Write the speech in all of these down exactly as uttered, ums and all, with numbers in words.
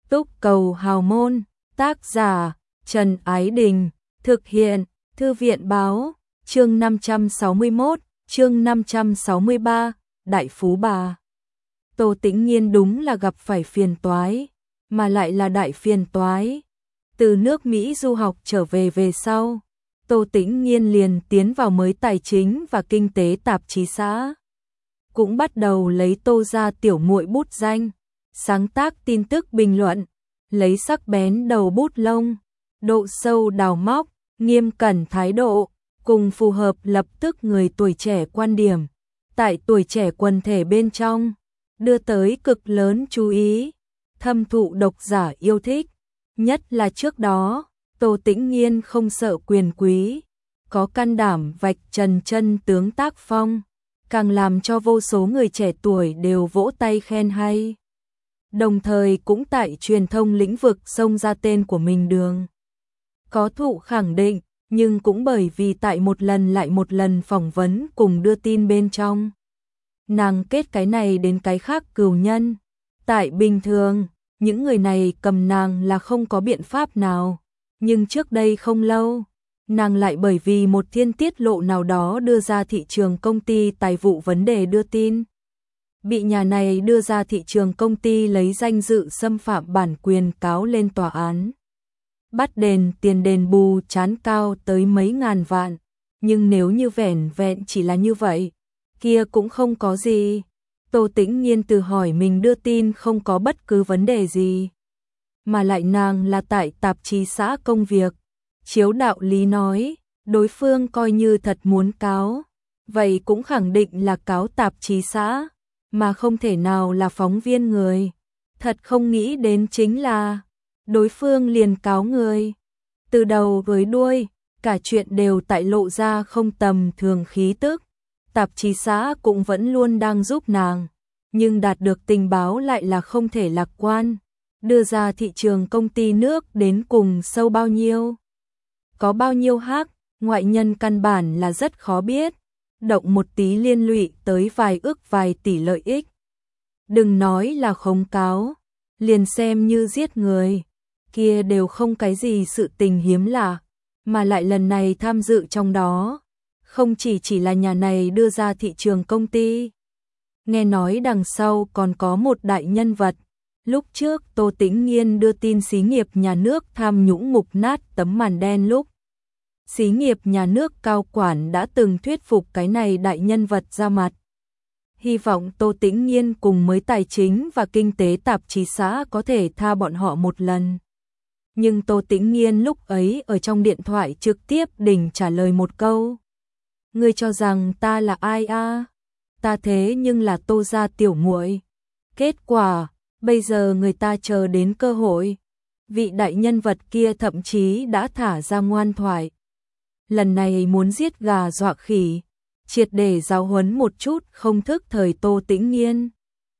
Túc Cầu Hào Môn, tác giả Trần Ái Đình, thực hiện Thư viện Báo, chương năm trăm sáu mươi mốt, chương năm trăm sáu mươi ba, Đại Phú Bà. Tô Tĩnh Nhiên đúng là gặp phải phiền toái, mà lại là đại phiền toái. Từ nước Mỹ du học trở về về sau, Tô Tĩnh Nhiên liền tiến vào mới tài chính và kinh tế tạp chí xã. Cũng bắt đầu lấy Tô gia tiểu muội bút danh, sáng tác tin tức bình luận, lấy sắc bén đầu bút lông, độ sâu đào móc, nghiêm cẩn thái độ, cùng phù hợp lập tức người tuổi trẻ quan điểm, tại tuổi trẻ quần thể bên trong, đưa tới cực lớn chú ý, thâm thụ độc giả yêu thích. Nhất là trước đó, Tô Tĩnh Nhiên không sợ quyền quý, có can đảm vạch trần chân tướng tác phong, càng làm cho vô số người trẻ tuổi đều vỗ tay khen hay. Đồng thời cũng tại truyền thông lĩnh vực xông ra tên của mình đường. Có thụ khẳng định, nhưng cũng bởi vì tại một lần lại một lần phỏng vấn cùng đưa tin bên trong. Nàng kết cái này đến cái khác cừu nhân. Tại bình thường, những người này cầm nàng là không có biện pháp nào. Nhưng trước đây không lâu, nàng lại bởi vì một thiên tiết lộ nào đó đưa ra thị trường công ty tài vụ vấn đề đưa tin. Bị nhà này đưa ra thị trường công ty lấy danh dự xâm phạm bản quyền cáo lên tòa án. Bắt đền tiền đền bù chán cao tới mấy ngàn vạn. Nhưng nếu như vẻn vẹn chỉ là như vậy, kia cũng không có gì. Tô Tĩnh Nhiên tự hỏi mình đưa tin không có bất cứ vấn đề gì. Mà lại nàng là tại tạp chí xã công việc. Chiếu đạo lý nói, đối phương coi như thật muốn cáo. Vậy cũng khẳng định là cáo tạp chí xã, mà không thể nào là phóng viên người. Thật không nghĩ đến chính là đối phương liền cáo người. Từ đầu với đuôi, cả chuyện đều tại lộ ra không tầm thường khí tức. Tạp chí xã cũng vẫn luôn đang giúp nàng, nhưng đạt được tình báo lại là không thể lạc quan. Đưa ra thị trường công ty nước đến cùng sâu bao nhiêu, có bao nhiêu hắc, ngoại nhân căn bản là rất khó biết. Động một tí liên lụy tới vài ức vài tỷ lợi ích. Đừng nói là khống cáo, liền xem như giết người, kia đều không cái gì sự tình hiếm lạ, mà lại lần này tham dự trong đó, không chỉ chỉ là nhà này đưa ra thị trường công ty. Nghe nói đằng sau còn có một đại nhân vật. Lúc trước Tô Tĩnh Nhiên đưa tin xí nghiệp nhà nước tham nhũng mục nát tấm màn đen lúc. Xí nghiệp nhà nước cao quản đã từng thuyết phục cái này đại nhân vật ra mặt. Hy vọng Tô Tĩnh Nhiên cùng mới tài chính và kinh tế tạp chí xã có thể tha bọn họ một lần. Nhưng Tô Tĩnh Nhiên lúc ấy ở trong điện thoại trực tiếp đỉnh trả lời một câu. Ngươi cho rằng ta là ai a? Ta thế nhưng là Tô gia tiểu muội. Kết quả, bây giờ người ta chờ đến cơ hội. Vị đại nhân vật kia thậm chí đã thả ra ngoan thoại. Lần này muốn giết gà dọa khỉ, triệt để giáo huấn một chút không thức thời Tô Tĩnh Nhiên.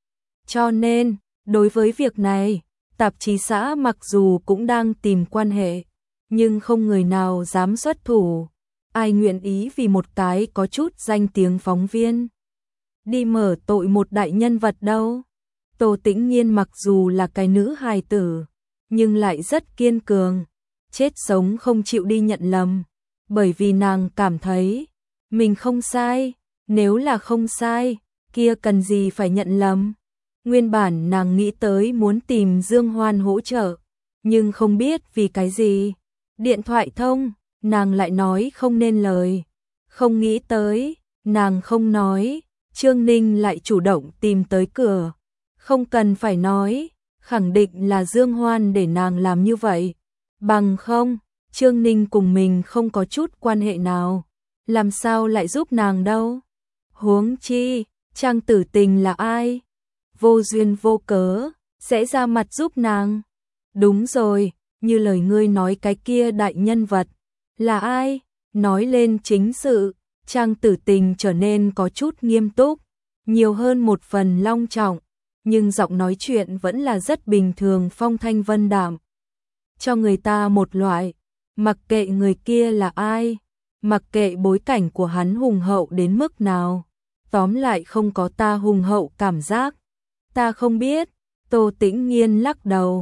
Cho nên, đối với việc này, tạp chí xã mặc dù cũng đang tìm quan hệ, nhưng không người nào dám xuất thủ. Ai nguyện ý vì một cái có chút danh tiếng phóng viên đi mở tội một đại nhân vật đâu. Tô Tĩnh Nhiên mặc dù là cái nữ hài tử, nhưng lại rất kiên cường, chết sống không chịu đi nhận lầm. Bởi vì nàng cảm thấy mình không sai, nếu là không sai, kia cần gì phải nhận lầm. Nguyên bản nàng nghĩ tới muốn tìm Dương Hoan hỗ trợ, nhưng không biết vì cái gì. Điện thoại thông, nàng lại nói không nên lời. Không nghĩ tới, nàng không nói, Trương Ninh lại chủ động tìm tới cửa. Không cần phải nói, khẳng định là Dương Hoan để nàng làm như vậy. Bằng không, Trương Ninh cùng mình không có chút quan hệ nào, làm sao lại giúp nàng đâu. Huống chi, Trang Tử Tình là ai? Vô duyên vô cớ, sẽ ra mặt giúp nàng. Đúng rồi, như lời ngươi nói cái kia đại nhân vật, là ai? Nói lên chính sự, Trang Tử Tình trở nên có chút nghiêm túc, nhiều hơn một phần long trọng, nhưng giọng nói chuyện vẫn là rất bình thường phong thanh vân đạm. Cho người ta một loại, mặc kệ người kia là ai, mặc kệ bối cảnh của hắn hùng hậu đến mức nào, tóm lại không có ta hùng hậu cảm giác. Ta không biết, Tô Tĩnh Nhiên lắc đầu,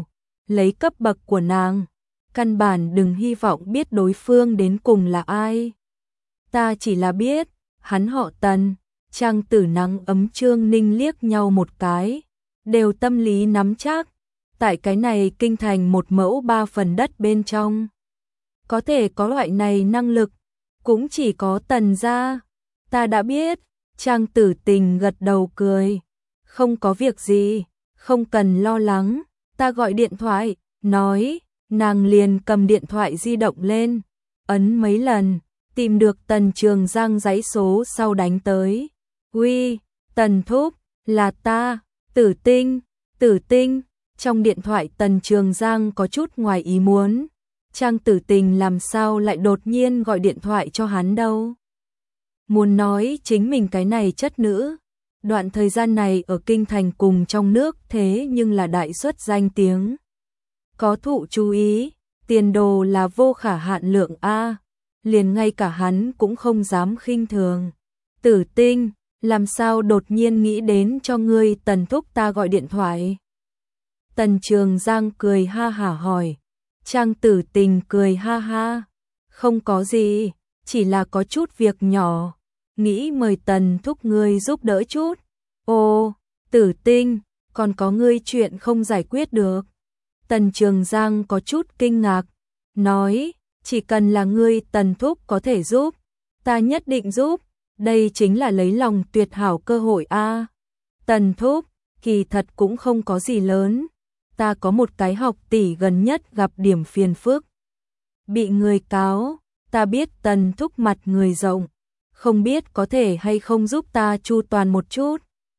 lấy cấp bậc của nàng, căn bản đừng hy vọng biết đối phương đến cùng là ai. Ta chỉ là biết, hắn họ Tần. Trang Tử Nắng ấm Trương Ninh liếc nhau một cái, đều tâm lý nắm chắc, tại cái này kinh thành một mẫu ba phần đất bên trong. Có thể có loại này năng lực, cũng chỉ có Tần gia. Ta đã biết, Trang Tử Tình gật đầu cười. Không có việc gì, không cần lo lắng, ta gọi điện thoại, nói, nàng liền cầm điện thoại di động lên, ấn mấy lần, tìm được Tần Trường Giang dãy số sau đánh tới. Uy, Tần Thúc, là ta, Tử Tinh, Tử Tinh. Trong điện thoại Tần Trường Giang có chút ngoài ý muốn. Trang Tử Tình làm sao lại đột nhiên gọi điện thoại cho hắn đâu. Muốn nói chính mình cái này chất nữ, đoạn thời gian này ở kinh thành cùng trong nước thế nhưng là đại xuất danh tiếng. Có thụ chú ý, tiền đồ là vô khả hạn lượng a, liền ngay cả hắn cũng không dám khinh thường. Tử Tinh, làm sao đột nhiên nghĩ đến cho ngươi Tần Thúc ta gọi điện thoại? Tần Trường Giang cười ha hả hỏi. Trang Tử Tình cười ha ha. Không có gì, chỉ là có chút việc nhỏ, nghĩ mời Tần Thúc ngươi giúp đỡ chút. Ồ, Tử Tinh, còn có ngươi chuyện không giải quyết được. Tần Trường Giang có chút kinh ngạc, nói, chỉ cần là ngươi Tần Thúc có thể giúp, ta nhất định giúp. Đây chính là lấy lòng tuyệt hảo cơ hội a. Tần Thúc, kỳ thật cũng không có gì lớn. Ta có một cái học tỷ gần nhất gặp điểm phiền phức, bị người cáo. Ta biết Tần Thúc mặt người rộng, không biết có thể hay không giúp ta chu toàn một chút.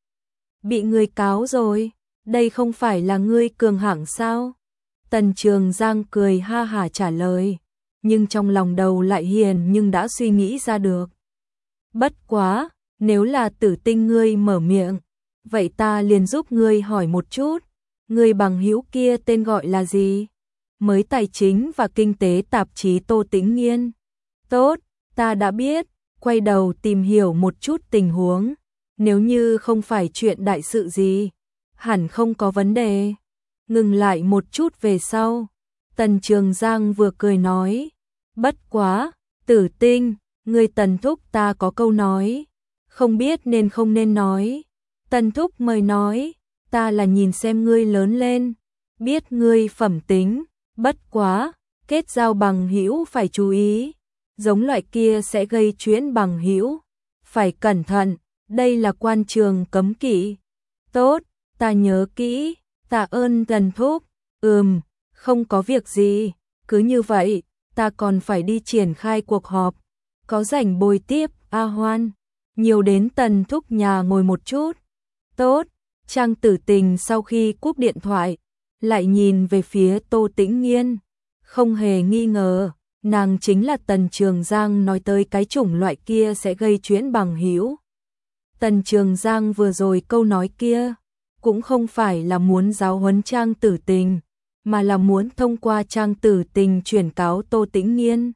Bị người cáo rồi, đây không phải là ngươi cường hãng sao? Tần Trường Giang cười ha hả trả lời, nhưng trong lòng đầu lại hiền nhưng đã suy nghĩ ra được. Bất quá, nếu là Tử Tinh ngươi mở miệng, vậy ta liền giúp ngươi hỏi một chút, ngươi bằng hữu kia tên gọi là gì? Mới tài chính và kinh tế tạp chí Tô Tĩnh Nghiên. Tốt, ta đã biết, quay đầu tìm hiểu một chút tình huống, nếu như không phải chuyện đại sự gì, hẳn không có vấn đề. Ngừng lại một chút về sau, Tần Trường Giang vừa cười nói, bất quá, Tử Tinh, ngươi Tần Thúc ta có câu nói, không biết nên không nên nói. Tần Thúc mời nói, ta là nhìn xem ngươi lớn lên, biết ngươi phẩm tính, bất quá, kết giao bằng hữu phải chú ý, giống loại kia sẽ gây chuyện bằng hữu, phải cẩn thận, đây là quan trường cấm kỵ. Tốt, ta nhớ kỹ, tạ ơn Tần Thúc. Ừm, không có việc gì, cứ như vậy, ta còn phải đi triển khai cuộc họp, có rảnh bồi tiếp A Hoan, nhiều đến Tần Thúc nhà ngồi một chút. Tốt. Trang Tử Tình sau khi cúp điện thoại, lại nhìn về phía Tô Tĩnh Nghiên, không hề nghi ngờ, nàng chính là Tần Trường Giang nói tới cái chủng loại kia sẽ gây chuyện bằng hữu. Tần Trường Giang vừa rồi câu nói kia, cũng không phải là muốn giáo huấn Trang Tử Tình, mà là muốn thông qua Trang Tử Tình chuyển cáo Tô Tĩnh Nghiên.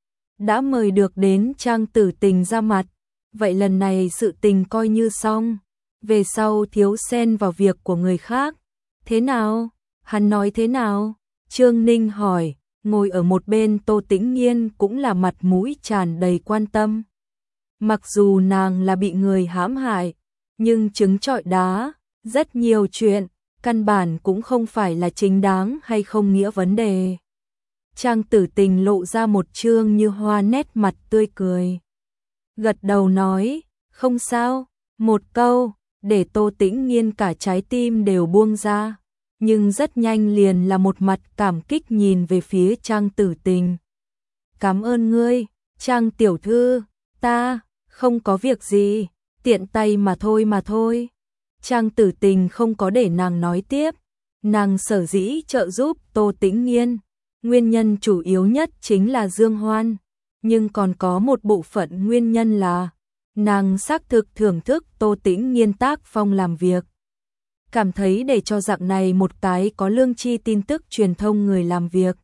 Đã mời được đến Trang Tử Tình ra mặt, vậy lần này sự tình coi như xong. Về sau thiếu xen vào việc của người khác. Thế nào? Hắn nói thế nào? Trương Ninh hỏi, ngồi ở một bên Tô Tĩnh Nghiên cũng là mặt mũi tràn đầy quan tâm. Mặc dù nàng là bị người hãm hại, nhưng trứng trọi đá, rất nhiều chuyện, căn bản cũng không phải là chính đáng hay không nghĩa vấn đề. Trang Tử Tình lộ ra một trương như hoa nét mặt tươi cười. Gật đầu nói, không sao, một câu, để Tô Tĩnh Nghiên cả trái tim đều buông ra, nhưng rất nhanh liền là một mặt cảm kích nhìn về phía Trang Tử Tình. Cảm ơn ngươi, Trang tiểu thư, ta, không có việc gì, tiện tay mà thôi mà thôi. Trang Tử Tình không có để nàng nói tiếp, nàng sở dĩ trợ giúp Tô Tĩnh Nghiên, nguyên nhân chủ yếu nhất chính là Dương Hoan, nhưng còn có một bộ phận nguyên nhân là nàng xác thực thưởng thức Tô Tĩnh Nghiên tác phong làm việc. Cảm thấy để cho dạng này một cái có lương tri tin tức truyền thông người làm việc.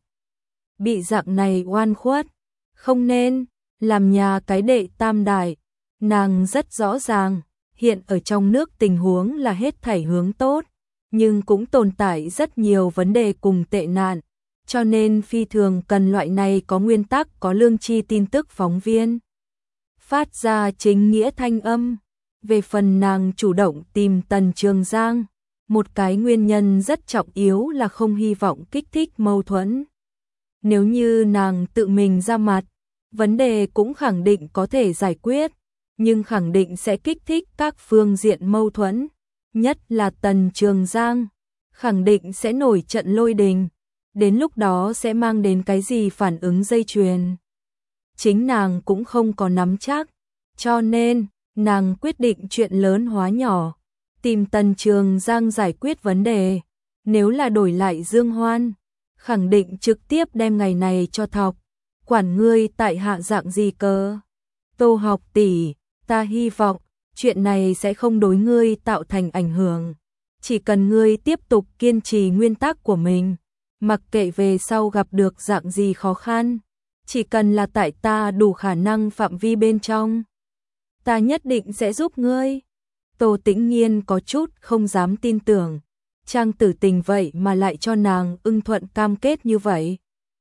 Bị dạng này oan khuất, không nên, làm nhà cái đệ tam đại. Nàng rất rõ ràng, hiện ở trong nước tình huống là hết thảy hướng tốt, nhưng cũng tồn tại rất nhiều vấn đề cùng tệ nạn, cho nên phi thường cần loại này có nguyên tắc, có lương tri tin tức phóng viên. Phát ra chính nghĩa thanh âm. Về phần nàng chủ động tìm Tần Trường Giang, một cái nguyên nhân rất trọng yếu là không hy vọng kích thích mâu thuẫn. Nếu như nàng tự mình ra mặt, vấn đề cũng khẳng định có thể giải quyết, nhưng khẳng định sẽ kích thích các phương diện mâu thuẫn, nhất là Tần Trường Giang, khẳng định sẽ nổi trận lôi đình, đến lúc đó sẽ mang đến cái gì phản ứng dây chuyền. Chính nàng cũng không có nắm chắc, cho nên nàng quyết định chuyện lớn hóa nhỏ, tìm Tần Trường Giang giải quyết vấn đề. Nếu là đổi lại Dương Hoan, khẳng định trực tiếp đem ngày này cho thọc, quản ngươi tại hạ dạng gì cơ. Tô Học tỷ, ta hy vọng chuyện này sẽ không đối ngươi tạo thành ảnh hưởng, chỉ cần ngươi tiếp tục kiên trì nguyên tắc của mình, mặc kệ về sau gặp được dạng gì khó khăn, chỉ cần là tại ta đủ khả năng phạm vi bên trong, ta nhất định sẽ giúp ngươi. Tô Tĩnh Nhiên có chút không dám tin tưởng, Trang Tử Tình vậy mà lại cho nàng ưng thuận cam kết như vậy.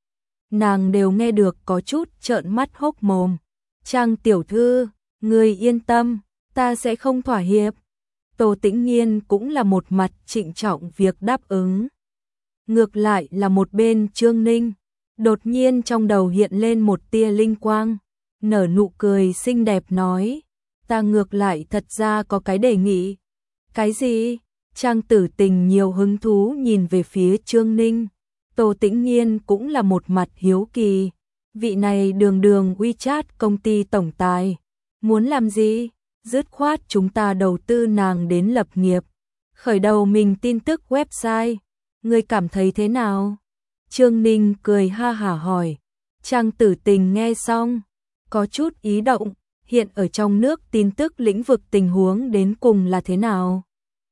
Nàng đều nghe được có chút trợn mắt hốc mồm. Trang tiểu thư, ngươi yên tâm, ta sẽ không thỏa hiệp. Tô Tĩnh Nhiên cũng là một mặt trịnh trọng việc đáp ứng. Ngược lại là một bên Trương Ninh, đột nhiên trong đầu hiện lên một tia linh quang, nở nụ cười xinh đẹp nói, ta ngược lại thật ra có cái đề nghị. Cái gì? Trang Tử Tình nhiều hứng thú nhìn về phía Trương Ninh. Tô Tĩnh Nhiên cũng là một mặt hiếu kỳ. Vị này đường đường WeChat công ty tổng tài. Muốn làm gì? Dứt khoát chúng ta đầu tư nàng đến lập nghiệp. Khởi đầu mình tin tức website. Ngươi cảm thấy thế nào? Trương Ninh cười ha hả hỏi. Trang Tử Tình nghe xong, có chút ý động. Hiện ở trong nước tin tức lĩnh vực tình huống đến cùng là thế nào?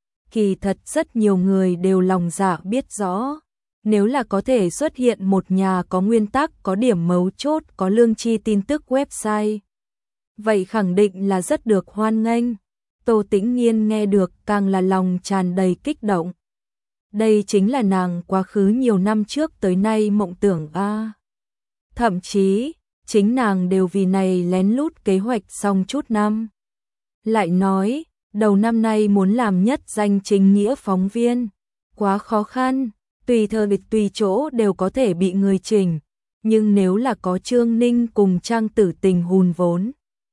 Kỳ thật rất nhiều người đều lòng dạ biết rõ. Nếu là có thể xuất hiện một nhà có nguyên tắc, có điểm mấu chốt, có lương tri tin tức website, vậy khẳng định là rất được hoan nghênh. Tô Tĩnh Nhiên nghe được càng là lòng tràn đầy kích động. Đây chính là nàng quá khứ nhiều năm trước tới nay mộng tưởng a. À. Thậm chí, chính nàng đều vì này lén lút kế hoạch xong chút năm. Lại nói, đầu năm nay muốn làm nhất danh chính nghĩa phóng viên, quá khó khăn, tùy thời tùy chỗ đều có thể bị người chỉnh, nhưng nếu là có Trương Ninh cùng Trang Tử Tình hùn vốn,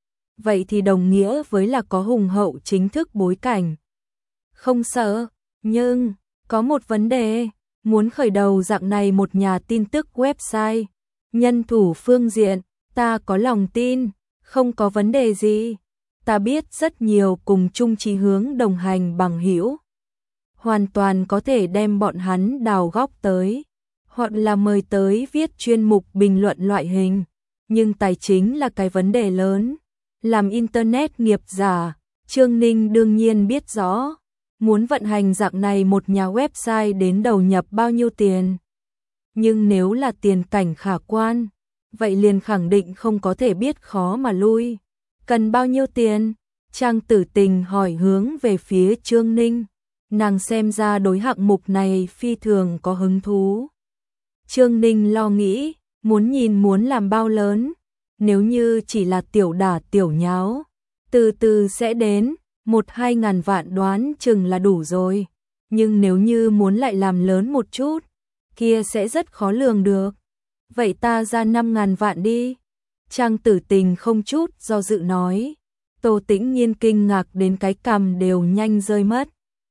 vậy thì đồng nghĩa với là có hùng hậu chính thức bối cảnh. Không sợ, nhưng có một vấn đề, muốn khởi đầu dạng này một nhà tin tức website, nhân thủ phương diện, ta có lòng tin, không có vấn đề gì. Ta biết rất nhiều cùng chung chí hướng đồng hành bằng hữu, hoàn toàn có thể đem bọn hắn đào góc tới, hoặc là mời tới viết chuyên mục bình luận loại hình, nhưng tài chính là cái vấn đề lớn. Làm internet nghiệp giả, Trương Ninh đương nhiên biết rõ, muốn vận hành dạng này một nhà website đến đầu nhập bao nhiêu tiền. Nhưng nếu là tiền cảnh khả quan, vậy liền khẳng định không có thể biết khó mà lui. Cần bao nhiêu tiền? Trang Tử Tình hỏi hướng về phía Trương Ninh. Nàng xem ra đối hạng mục này phi thường có hứng thú. Trương Ninh lo nghĩ, muốn nhìn muốn làm bao lớn. Nếu như chỉ là tiểu đả tiểu nháo, từ từ sẽ đến, một hai ngàn vạn đoán chừng là đủ rồi. Nhưng nếu như muốn lại làm lớn một chút, kia sẽ rất khó lường được. Vậy ta ra năm ngàn vạn đi. Trang Tử Tình không chút do dự nói. Tô Tĩnh Nhiên kinh ngạc đến cái cằm đều nhanh rơi mất.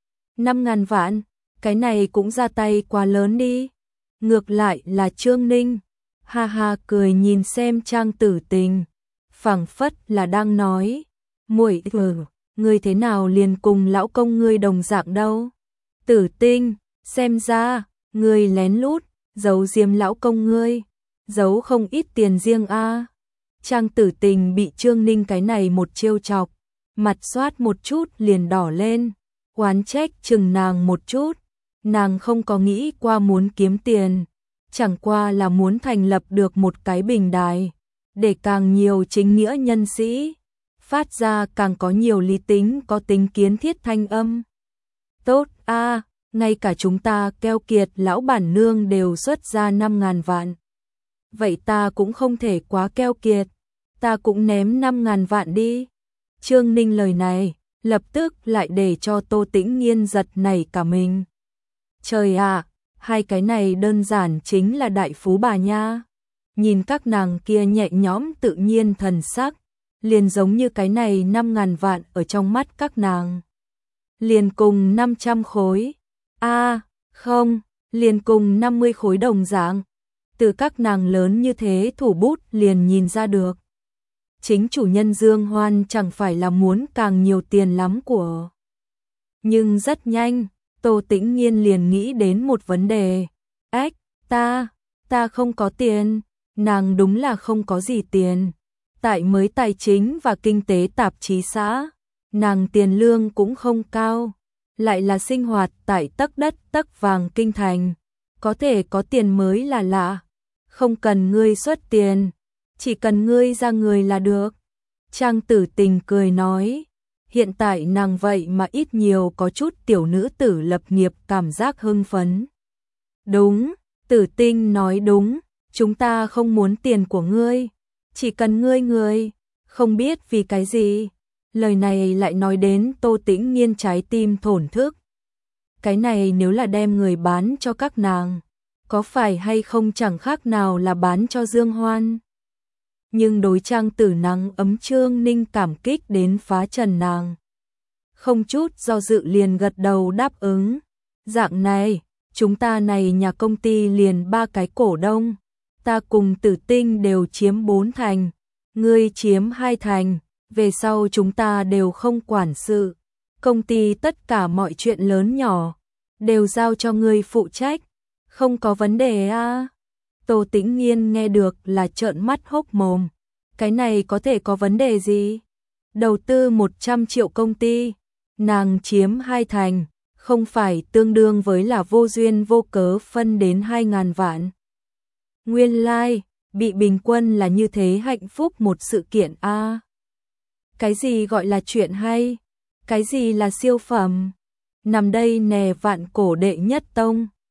Năm ngàn vạn, cái này cũng ra tay quá lớn đi. Ngược lại là Trương Ninh, ha ha cười nhìn xem Trang Tử Tình, phảng phất là đang nói, muội ừ, ngươi thế nào liền cùng lão công ngươi đồng dạng đâu. Tử Tinh, xem ra, ngươi lén lút, giấu diêm lão công ngươi, giấu không ít tiền riêng a. À. Trang Tử Tình bị Trương Ninh cái này một trêu chọc, mặt xoát một chút liền đỏ lên, oán trách chừng nàng một chút, nàng không có nghĩ qua muốn kiếm tiền, chẳng qua là muốn thành lập được một cái bình đài, để càng nhiều chính nghĩa nhân sĩ, phát ra càng có nhiều lý tính có tính kiến thiết thanh âm. Tốt a, à, ngay cả chúng ta keo kiệt lão bản nương đều xuất ra năm ngàn vạn. Vậy ta cũng không thể quá keo kiệt, ta cũng ném năm ngàn vạn đi. Trương Ninh lời này, lập tức lại để cho Tô Tĩnh Nghiên giật nảy cả mình. Trời ạ, hai cái này đơn giản chính là đại phú bà nha. Nhìn các nàng kia nhẹ nhõm tự nhiên thần sắc, liền giống như cái này năm ngàn vạn ở trong mắt các nàng. Liền cùng năm trăm khối. A, à, không, liền cùng năm mươi khối đồng dạng. Từ các nàng lớn như thế thủ bút liền nhìn ra được. Chính chủ nhân Dương Hoan chẳng phải là muốn càng nhiều tiền lắm của. Nhưng rất nhanh, Tô Tĩnh Nghiên liền nghĩ đến một vấn đề. Ếch, ta, ta không có tiền. Nàng đúng là không có gì tiền. Tại mới tài chính và kinh tế tạp chí xã, nàng tiền lương cũng không cao. Lại là sinh hoạt tại tấc đất tấc vàng kinh thành. Có thể có tiền mới là lạ. Không cần ngươi xuất tiền, chỉ cần ngươi ra người là được. Trang Tử Tình cười nói, hiện tại nàng vậy mà ít nhiều có chút tiểu nữ tử lập nghiệp cảm giác hưng phấn. Đúng, Tử Tinh nói đúng, chúng ta không muốn tiền của ngươi, chỉ cần ngươi người, không biết vì cái gì. Lời này lại nói đến Tô Tĩnh Nghiên trái tim thổn thức. Cái này nếu là đem người bán cho các nàng, có phải hay không chẳng khác nào là bán cho Dương Hoan. Nhưng đối Trang Tử nắng ấm Trương Ninh cảm kích đến phá trần nàng. Không chút do dự liền gật đầu đáp ứng. Dạng này, chúng ta này nhà công ty liền ba cái cổ đông. Ta cùng Tử Tinh đều chiếm bốn thành, ngươi chiếm hai thành, về sau chúng ta đều không quản sự. Công ty tất cả mọi chuyện lớn nhỏ, đều giao cho ngươi phụ trách. Không có vấn đề à? Tô Tĩnh Nghiên nghe được là trợn mắt hốc mồm. Cái này có thể có vấn đề gì? Đầu tư một trăm triệu công ty, nàng chiếm hai thành, không phải tương đương với là vô duyên vô cớ phân đến hai ngàn vạn. Nguyên lai, like, bị bình quân là như thế hạnh phúc một sự kiện a. À? Cái gì gọi là chuyện hay? Cái gì là siêu phẩm? Nằm đây nè vạn cổ đệ nhất tông.